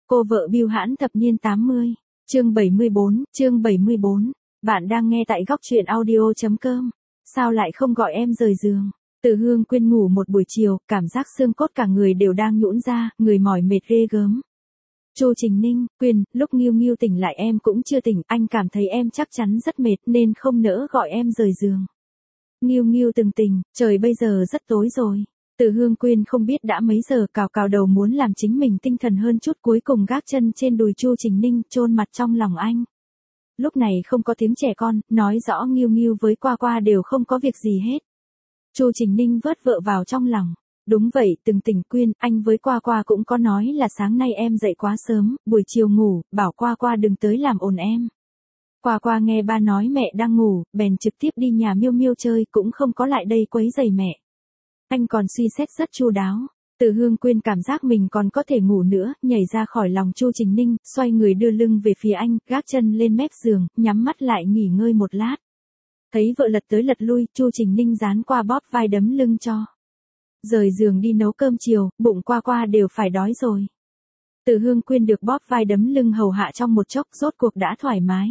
Cô vợ bưu hãn thập niên 80, chương 74, bạn đang nghe tại góc truyện audio.com. Sao lại không gọi em rời giường? Từ Hương Quyên ngủ một buổi chiều, cảm giác xương cốt cả người đều đang nhũn ra, người mỏi mệt ghê gớm. Chu Trình Ninh, Quyên, lúc Nghiêu Nghiêu tỉnh lại em cũng chưa tỉnh, anh cảm thấy em chắc chắn rất mệt nên không nỡ gọi em rời giường. Nghiêu Nghiêu từng tỉnh, trời bây giờ rất tối rồi. Từ Hương Quyên không biết đã mấy giờ, cào đầu muốn làm chính mình tinh thần hơn chút, cuối cùng gác chân trên đùi Chu Trình Ninh, chôn mặt trong lòng anh. Lúc này không có tiếng trẻ con, nói rõ Nghiêu Nghiêu với Qua Qua đều không có việc gì hết. Chu Trình Ninh vớt vợ vào trong lòng. Đúng vậy, từng tỉnh Quyên, anh với Qua Qua cũng có nói là sáng nay em dậy quá sớm, buổi chiều ngủ, bảo Qua Qua đừng tới làm ồn em. Qua Qua nghe ba nói mẹ đang ngủ, bèn trực tiếp đi nhà Miêu Miêu chơi, cũng không có lại đây quấy rầy mẹ. Anh còn suy xét rất chu đáo. Từ Hương Quyên cảm giác mình còn có thể ngủ nữa, nhảy ra khỏi lòng Chu Trình Ninh, xoay người đưa lưng về phía anh, gác chân lên mép giường, nhắm mắt lại nghỉ ngơi một lát. Thấy vợ lật tới lật lui, Chu Trình Ninh dán qua bóp vai đấm lưng cho. Rời giường đi nấu cơm chiều, bụng Qua Qua đều phải đói rồi. Từ Hương Quyên được bóp vai đấm lưng hầu hạ trong một chốc, rốt cuộc đã thoải mái.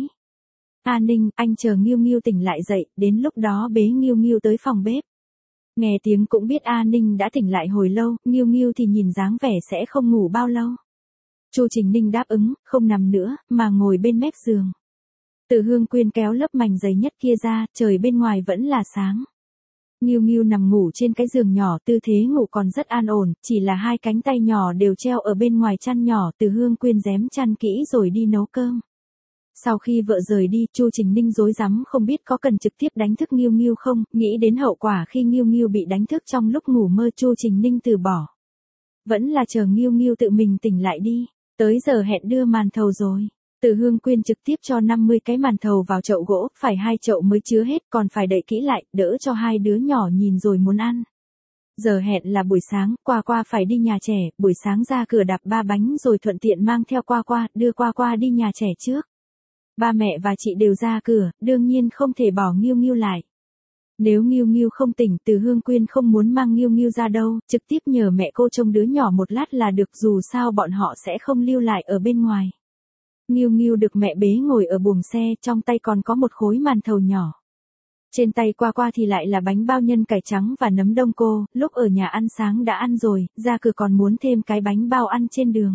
A Ninh, anh chờ Nghiêu Nghiêu tỉnh lại dậy, đến lúc đó bế Nghiêu Nghiêu tới phòng bếp. Nghe tiếng cũng biết A Ninh đã tỉnh lại hồi lâu, Nghiêu Nghiêu thì nhìn dáng vẻ sẽ không ngủ bao lâu. Chu Trình Ninh đáp ứng, không nằm nữa, mà ngồi bên mép giường. Từ Hương Quyên kéo lớp mành dày nhất kia ra, trời bên ngoài vẫn là sáng. Nghiêu Nghiêu nằm ngủ trên cái giường nhỏ, tư thế ngủ còn rất an ổn, chỉ là hai cánh tay nhỏ đều treo ở bên ngoài chăn nhỏ. Từ Hương Quyên rém chăn kỹ rồi đi nấu cơm. Sau khi vợ rời đi, Chu Trình Ninh rối rắm không biết có cần trực tiếp đánh thức Nghiêu Nghiêu không, nghĩ đến hậu quả khi Nghiêu Nghiêu bị đánh thức trong lúc ngủ mơ, Chu Trình Ninh từ bỏ. Vẫn là chờ Nghiêu Nghiêu tự mình tỉnh lại đi, tới giờ hẹn đưa màn thầu rồi. Từ Hương Quyên trực tiếp cho 50 cái màn thầu vào chậu gỗ, phải 2 chậu mới chứa hết, còn phải đậy kỹ lại, đỡ cho hai đứa nhỏ nhìn rồi muốn ăn. Giờ hẹn là buổi sáng, Qua Qua phải đi nhà trẻ, buổi sáng ra cửa đạp 3 bánh rồi thuận tiện mang theo Qua Qua, đưa Qua Qua đi nhà trẻ trước. Ba mẹ và chị đều ra cửa, đương nhiên không thể bỏ Nghiêu Nghiêu lại. Nếu Nghiêu Nghiêu không tỉnh, Từ Hương Quyên không muốn mang Nghiêu Nghiêu ra đâu, trực tiếp nhờ mẹ cô trông đứa nhỏ một lát là được, dù sao bọn họ sẽ không lưu lại ở bên ngoài. Nghiêu Nghiêu được mẹ bế ngồi ở buồng xe, trong tay còn có một khối màn thầu nhỏ. Trên tay Qua Qua thì lại là bánh bao nhân cải trắng và nấm đông cô, lúc ở nhà ăn sáng đã ăn rồi, ra cửa còn muốn thêm cái bánh bao ăn trên đường.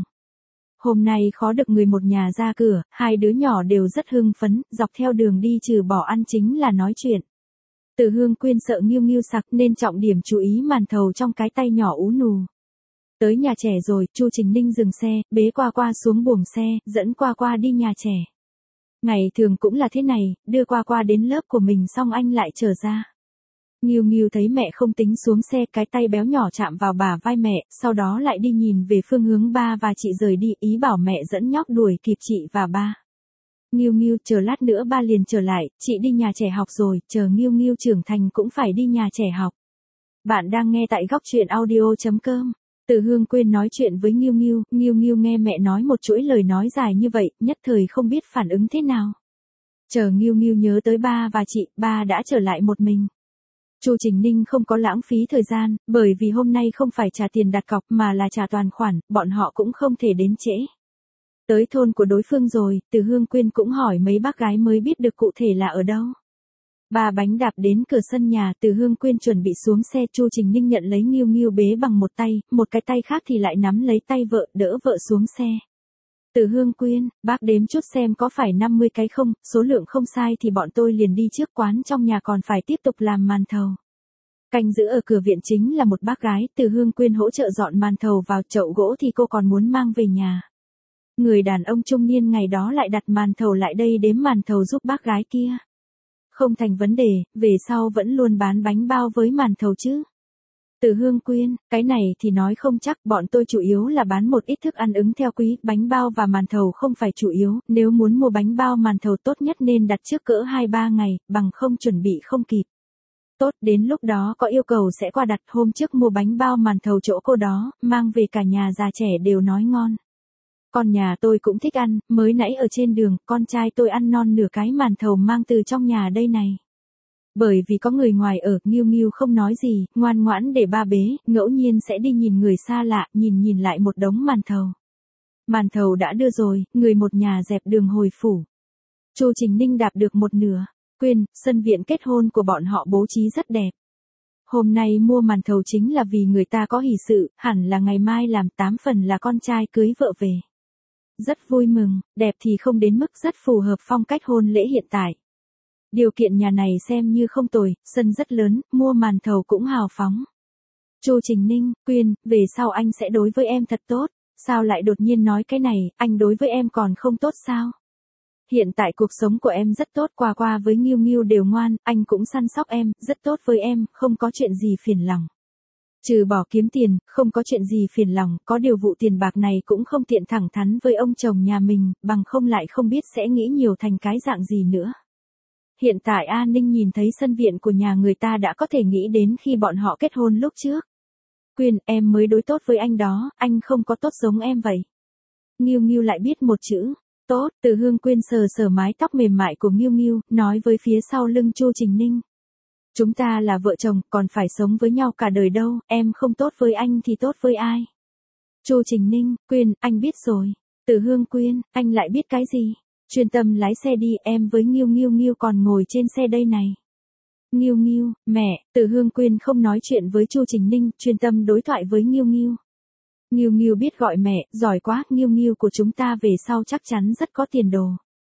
Hôm nay khó được người một nhà ra cửa, hai đứa nhỏ đều rất hưng phấn, dọc theo đường đi trừ bỏ ăn chính là nói chuyện. Từ Hương Quyên sợ Nghiêu Nghiêu sặc nên trọng điểm chú ý màn thầu trong cái tay nhỏ ú nù. Tới nhà trẻ rồi, Chu Trình Ninh dừng xe, bế Qua Qua xuống buồng xe, dẫn Qua Qua đi nhà trẻ. Ngày thường cũng là thế này, đưa Qua Qua đến lớp của mình xong anh lại trở ra. Nghiêu Nghiêu thấy mẹ không tính xuống xe, cái tay béo nhỏ chạm vào bả vai mẹ, sau đó lại đi nhìn về phương hướng ba và chị rời đi, ý bảo mẹ dẫn nhóc đuổi kịp chị và ba. Nghiêu Nghiêu, chờ lát nữa ba liền trở lại, chị đi nhà trẻ học rồi, chờ Nghiêu Nghiêu trưởng thành cũng phải đi nhà trẻ học. Bạn đang nghe tại góc truyện audio.com. Từ Hương Quyên nói chuyện với Nghiêu Nghiêu, Nghiêu Nghiêu nghe mẹ nói một chuỗi lời nói dài như vậy, nhất thời không biết phản ứng thế nào. Chờ Nghiêu Nghiêu nhớ tới ba và chị, ba đã trở lại một mình. Chu Trình Ninh không có lãng phí thời gian, bởi vì hôm nay không phải trả tiền đặt cọc mà là trả toàn khoản, bọn họ cũng không thể đến trễ. Tới thôn của đối phương rồi, Từ Hương Quyên cũng hỏi mấy bác gái mới biết được cụ thể là ở đâu. 3 bánh đạp đến cửa sân nhà, Từ Hương Quyên chuẩn bị xuống xe, Chu Trình Ninh nhận lấy Nghiêu Nghiêu bế bằng một tay, một cái tay khác thì lại nắm lấy tay vợ, đỡ vợ xuống xe. Từ Hương Quyên, bác đếm chút xem có phải 50 cái không, số lượng không sai thì bọn tôi liền đi trước, quán trong nhà còn phải tiếp tục làm màn thầu. Canh giữ ở cửa viện chính là một bác gái, Từ Hương Quyên hỗ trợ dọn màn thầu vào chậu gỗ thì cô còn muốn mang về nhà. Người đàn ông trung niên ngày đó lại đặt màn thầu lại đây đếm màn thầu giúp bác gái kia. Không thành vấn đề, về sau vẫn luôn bán bánh bao với màn thầu chứ. Từ Hương Quyên, cái này thì nói không chắc, bọn tôi chủ yếu là bán một ít thức ăn ứng theo quý, bánh bao và màn thầu không phải chủ yếu, nếu muốn mua bánh bao màn thầu tốt nhất nên đặt trước cỡ 2-3 ngày, bằng không chuẩn bị không kịp. Tốt, đến lúc đó có yêu cầu sẽ qua đặt, hôm trước mua bánh bao màn thầu chỗ cô đó, mang về cả nhà già trẻ đều nói ngon. Con nhà tôi cũng thích ăn, mới nãy ở trên đường, con trai tôi ăn non nửa cái màn thầu mang từ trong nhà đây này. Bởi vì có người ngoài ở, Nghiêu Nghiêu không nói gì, ngoan ngoãn để ba bế, ngẫu nhiên sẽ đi nhìn người xa lạ, nhìn lại một đống màn thầu. Màn thầu đã đưa rồi, người một nhà dẹp đường hồi phủ. Chu Trình Ninh đạp được một nửa. Quyên, sân viện kết hôn của bọn họ bố trí rất đẹp. Hôm nay mua màn thầu chính là vì người ta có hỷ sự, hẳn là ngày mai làm 8 phần là con trai cưới vợ về. Rất vui mừng, đẹp thì không đến mức rất phù hợp phong cách hôn lễ hiện tại. Điều kiện nhà này xem như không tồi, sân rất lớn, mua màn thầu cũng hào phóng. Chu Trình Ninh, Quyên, về sau anh sẽ đối với em thật tốt, sao lại đột nhiên nói cái này, anh đối với em còn không tốt sao? Hiện tại cuộc sống của em rất tốt, qua qua với Nghiêu Nghiêu đều ngoan, anh cũng săn sóc em, rất tốt với em, không có chuyện gì phiền lòng. Trừ bỏ kiếm tiền, không có chuyện gì phiền lòng, có điều vụ tiền bạc này cũng không tiện thẳng thắn với ông chồng nhà mình, bằng không lại không biết sẽ nghĩ nhiều thành cái dạng gì nữa. Hiện tại A Ninh nhìn thấy sân viện của nhà người ta đã có thể nghĩ đến khi bọn họ kết hôn lúc trước. Quyên, em mới đối tốt với anh đó, anh không có tốt giống em vậy. Nghiêu Nghiêu lại biết một chữ. Tốt, Từ Hương Quyên sờ sờ mái tóc mềm mại của Nghiêu Nghiêu, nói với phía sau lưng Chu Trình Ninh. Chúng ta là vợ chồng, còn phải sống với nhau cả đời đâu, em không tốt với anh thì tốt với ai? Chu Trình Ninh, Quyên, anh biết rồi. Từ Hương Quyên, anh lại biết cái gì? Chuyên tâm lái xe đi, em với Nghiêu còn ngồi trên xe đây này. Nghiêu, mẹ, Từ Hương Quyên không nói chuyện với Chu Trình Ninh, chuyên tâm đối thoại với Nghiêu. Nghiêu biết gọi mẹ, giỏi quá, Nghiêu của chúng ta về sau chắc chắn rất có tiền đồ.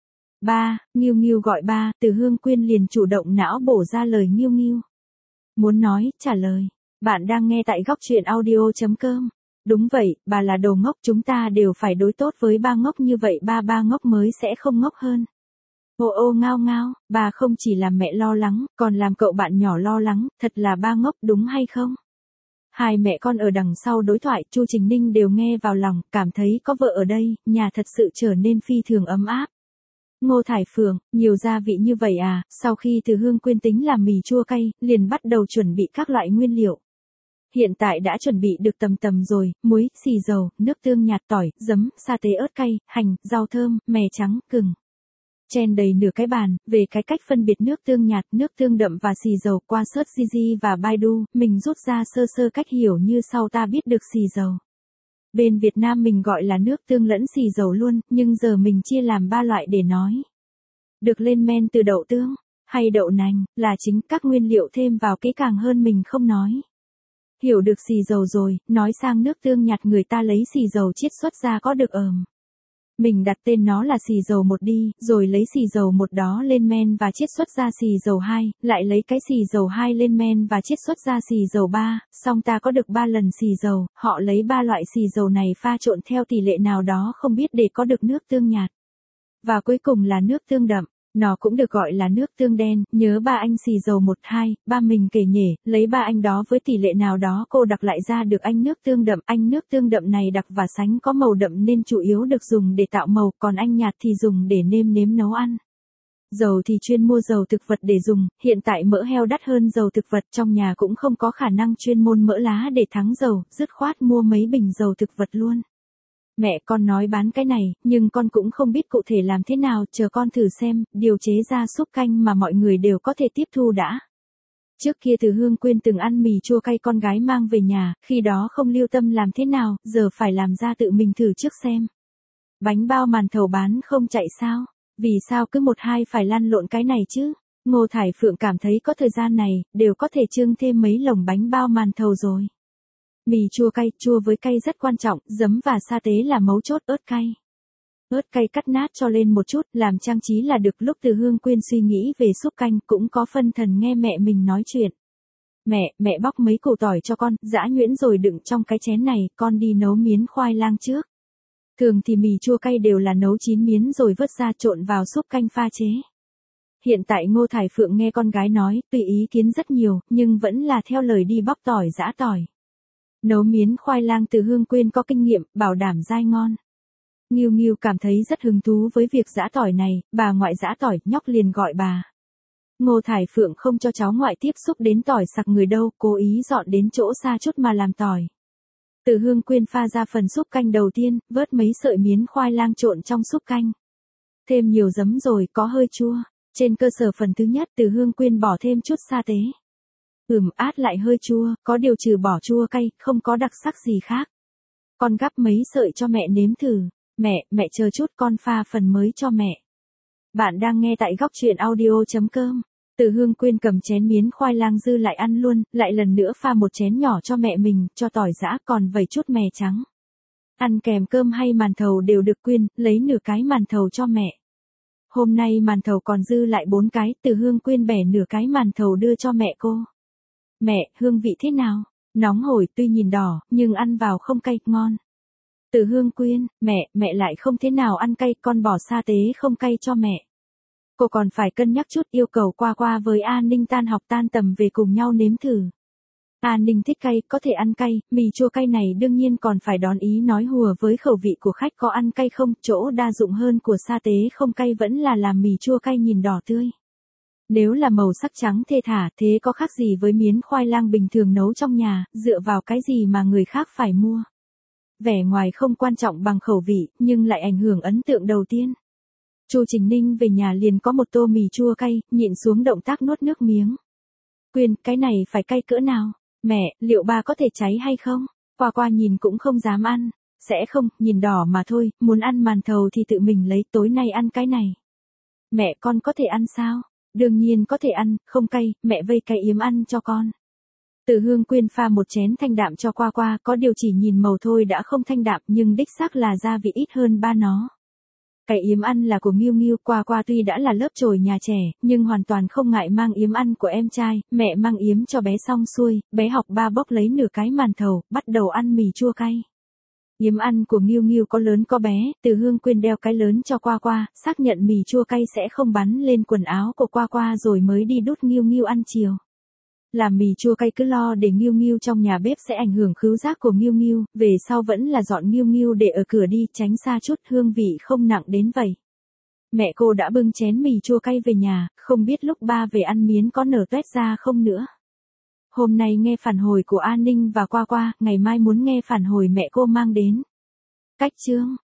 Ba, Nghiêu gọi ba, Từ Hương Quyên liền chủ động não bổ ra lời Nghiêu. Muốn nói, trả lời. Bạn đang nghe tại góc truyện audio.com. Đúng vậy, bà là đồ ngốc, chúng ta đều phải đối tốt với ba ngốc như vậy, ba ngốc mới sẽ không ngốc hơn. Ô ngao, bà không chỉ làm mẹ lo lắng, còn làm cậu bạn nhỏ lo lắng, thật là ba ngốc đúng hay không? Hai mẹ con ở đằng sau đối thoại, Chu Trình Ninh đều nghe vào lòng, cảm thấy có vợ ở đây, nhà thật sự trở nên phi thường ấm áp. Ngô Thải Phượng, nhiều gia vị như vậy à? Sau khi Từ Hương Quyên tính làm mì chua cay, liền bắt đầu chuẩn bị các loại nguyên liệu. Hiện tại đã chuẩn bị được tầm rồi, muối, xì dầu, nước tương nhạt, tỏi, giấm, sa tế ớt cay, hành, rau thơm, mè trắng, gừng. Chen đầy nửa cái bàn, về cái cách phân biệt nước tương nhạt, nước tương đậm và xì dầu qua search Gigi và Baidu, mình rút ra sơ cách hiểu như sau. Ta biết được xì dầu. Bên Việt Nam mình gọi là nước tương lẫn xì dầu luôn, nhưng giờ mình chia làm 3 loại để nói. Được lên men từ đậu tương, hay đậu nành, là chính các nguyên liệu thêm vào kỹ càng hơn mình không nói. Hiểu được xì dầu rồi, nói sang nước tương nhạt, người ta lấy xì dầu chiết xuất ra có được mình đặt tên nó là xì dầu 1 đi, rồi lấy xì dầu 1 đó lên men và chiết xuất ra xì dầu 2, lại lấy cái xì dầu 2 lên men và chiết xuất ra xì dầu 3, xong ta có được 3 lần xì dầu, họ lấy 3 loại xì dầu này pha trộn theo tỷ lệ nào đó không biết để có được nước tương nhạt. Và cuối cùng là nước tương đậm. Nó cũng được gọi là nước tương đen, nhớ ba anh xì dầu 1, 2, ba mình kể nhể, lấy ba anh đó với tỷ lệ nào đó cô đặc lại ra được anh nước tương đậm. Anh nước tương đậm này đặc và sánh có màu đậm nên chủ yếu được dùng để tạo màu, còn anh nhạt thì dùng để nêm nấu ăn. Dầu thì chuyên mua dầu thực vật để dùng, hiện tại mỡ heo đắt hơn dầu thực vật, trong nhà cũng không có khả năng chuyên môn mỡ lá để thắng dầu, dứt khoát mua mấy bình dầu thực vật luôn. Mẹ con nói bán cái này, nhưng con cũng không biết cụ thể làm thế nào, chờ con thử xem, điều chế ra súp canh mà mọi người đều có thể tiếp thu đã. Trước kia Từ Hương Quyên từng ăn mì chua cay con gái mang về nhà, khi đó không lưu tâm làm thế nào, giờ phải làm ra tự mình thử trước xem. Bánh bao màn thầu bán không chạy sao? Vì sao cứ 1-2 phải lăn lộn cái này chứ? Ngô Thải Phượng cảm thấy có thời gian này, đều có thể trưng thêm mấy lồng bánh bao màn thầu rồi. Mì chua cay, chua với cay rất quan trọng, giấm và sa tế là mấu chốt, ớt cay cắt nát cho lên một chút, làm trang trí là được. Lúc Từ Hương Quyên suy nghĩ về súp canh, cũng có phân thần nghe mẹ mình nói chuyện. Mẹ bóc mấy củ tỏi cho con, giã nhuyễn rồi đựng trong cái chén này, con đi nấu miến khoai lang trước. Thường thì mì chua cay đều là nấu chín miến rồi vớt ra trộn vào súp canh pha chế. Hiện tại Ngô Thải Phượng nghe con gái nói, tuy ý kiến rất nhiều, nhưng vẫn là theo lời đi bóc tỏi giã tỏi. Nấu miến khoai lang Từ Hương Quyên có kinh nghiệm, bảo đảm dai ngon. Nghiêu cảm thấy rất hứng thú với việc giã tỏi này, bà ngoại giã tỏi, nhóc liền gọi bà. Ngô Thải Phượng không cho cháu ngoại tiếp xúc đến tỏi sặc người đâu, cố ý dọn đến chỗ xa chút mà làm tỏi. Từ Hương Quyên pha ra phần súp canh đầu tiên, vớt mấy sợi miến khoai lang trộn trong súp canh. Thêm nhiều giấm rồi, có hơi chua. Trên cơ sở phần thứ nhất, Từ Hương Quyên bỏ thêm chút sa tế. Át lại hơi chua, có điều trừ bỏ chua cay, không có đặc sắc gì khác. Con gắp mấy sợi cho mẹ nếm thử. Mẹ chờ chút con pha phần mới cho mẹ. Bạn đang nghe tại góc truyện audio.com. Từ Hương Quyên cầm chén miến khoai lang dư lại ăn luôn, lại lần nữa pha một chén nhỏ cho mẹ mình, cho tỏi giã còn vẩy chút mè trắng. Ăn kèm cơm hay màn thầu đều được. Quyên lấy nửa cái màn thầu cho mẹ. Hôm nay màn thầu còn dư lại 4 cái, Từ Hương Quyên bẻ nửa cái màn thầu đưa cho mẹ cô. Mẹ, hương vị thế nào? Nóng hổi, tuy nhìn đỏ, nhưng ăn vào không cay, ngon. Từ Hương Quyên, mẹ lại không thế nào ăn cay, con bỏ sa tế không cay cho mẹ. Cô còn phải cân nhắc chút, yêu cầu qua với An Ninh tan học tan tầm về cùng nhau nếm thử. An Ninh thích cay, có thể ăn cay, mì chua cay này đương nhiên còn phải đón ý nói hùa với khẩu vị của khách có ăn cay không, chỗ đa dụng hơn của sa tế không cay vẫn là làm mì chua cay nhìn đỏ tươi. Nếu là màu sắc trắng thê thả thế có khác gì với miến khoai lang bình thường nấu trong nhà, dựa vào cái gì mà người khác phải mua. Vẻ ngoài không quan trọng bằng khẩu vị, nhưng lại ảnh hưởng ấn tượng đầu tiên. Chu Trình Ninh về nhà liền có một tô mì chua cay, nhịn xuống động tác nuốt nước miếng. Quyên, cái này phải cay cỡ nào? Mẹ, liệu ba có thể cháy hay không? Qua nhìn cũng không dám ăn. Sẽ không, nhìn đỏ mà thôi, muốn ăn màn thầu thì tự mình lấy, tối nay ăn cái này. Mẹ, con có thể ăn sao? Đương nhiên có thể ăn, không cay, mẹ vây cái yếm ăn cho con. Từ Hương Quyên pha một chén thanh đạm cho qua, có điều chỉ nhìn màu thôi đã không thanh đạm nhưng đích xác là gia vị ít hơn ba nó. Cái yếm ăn là của Nghiêu, qua tuy đã là lớp chổi nhà trẻ, nhưng hoàn toàn không ngại mang yếm ăn của em trai, mẹ mang yếm cho bé xong xuôi, bé học ba bốc lấy nửa cái màn thầu, bắt đầu ăn mì chua cay. Yếm ăn của Nghiêu có lớn có bé, Từ Hương Quyên đeo cái lớn cho qua, xác nhận mì chua cay sẽ không bắn lên quần áo của qua rồi mới đi đút Nghiêu ăn chiều. Làm mì chua cay cứ lo để Nghiêu trong nhà bếp sẽ ảnh hưởng khứu giác của Nghiêu, về sau vẫn là dọn Nghiêu để ở cửa đi, tránh xa chút, hương vị không nặng đến vậy. Mẹ cô đã bưng chén mì chua cay về nhà, không biết lúc ba về ăn miến có nở toét ra không nữa. Hôm nay nghe phản hồi của An Ninh và qua, ngày mai muốn nghe phản hồi mẹ cô mang đến. Cách chương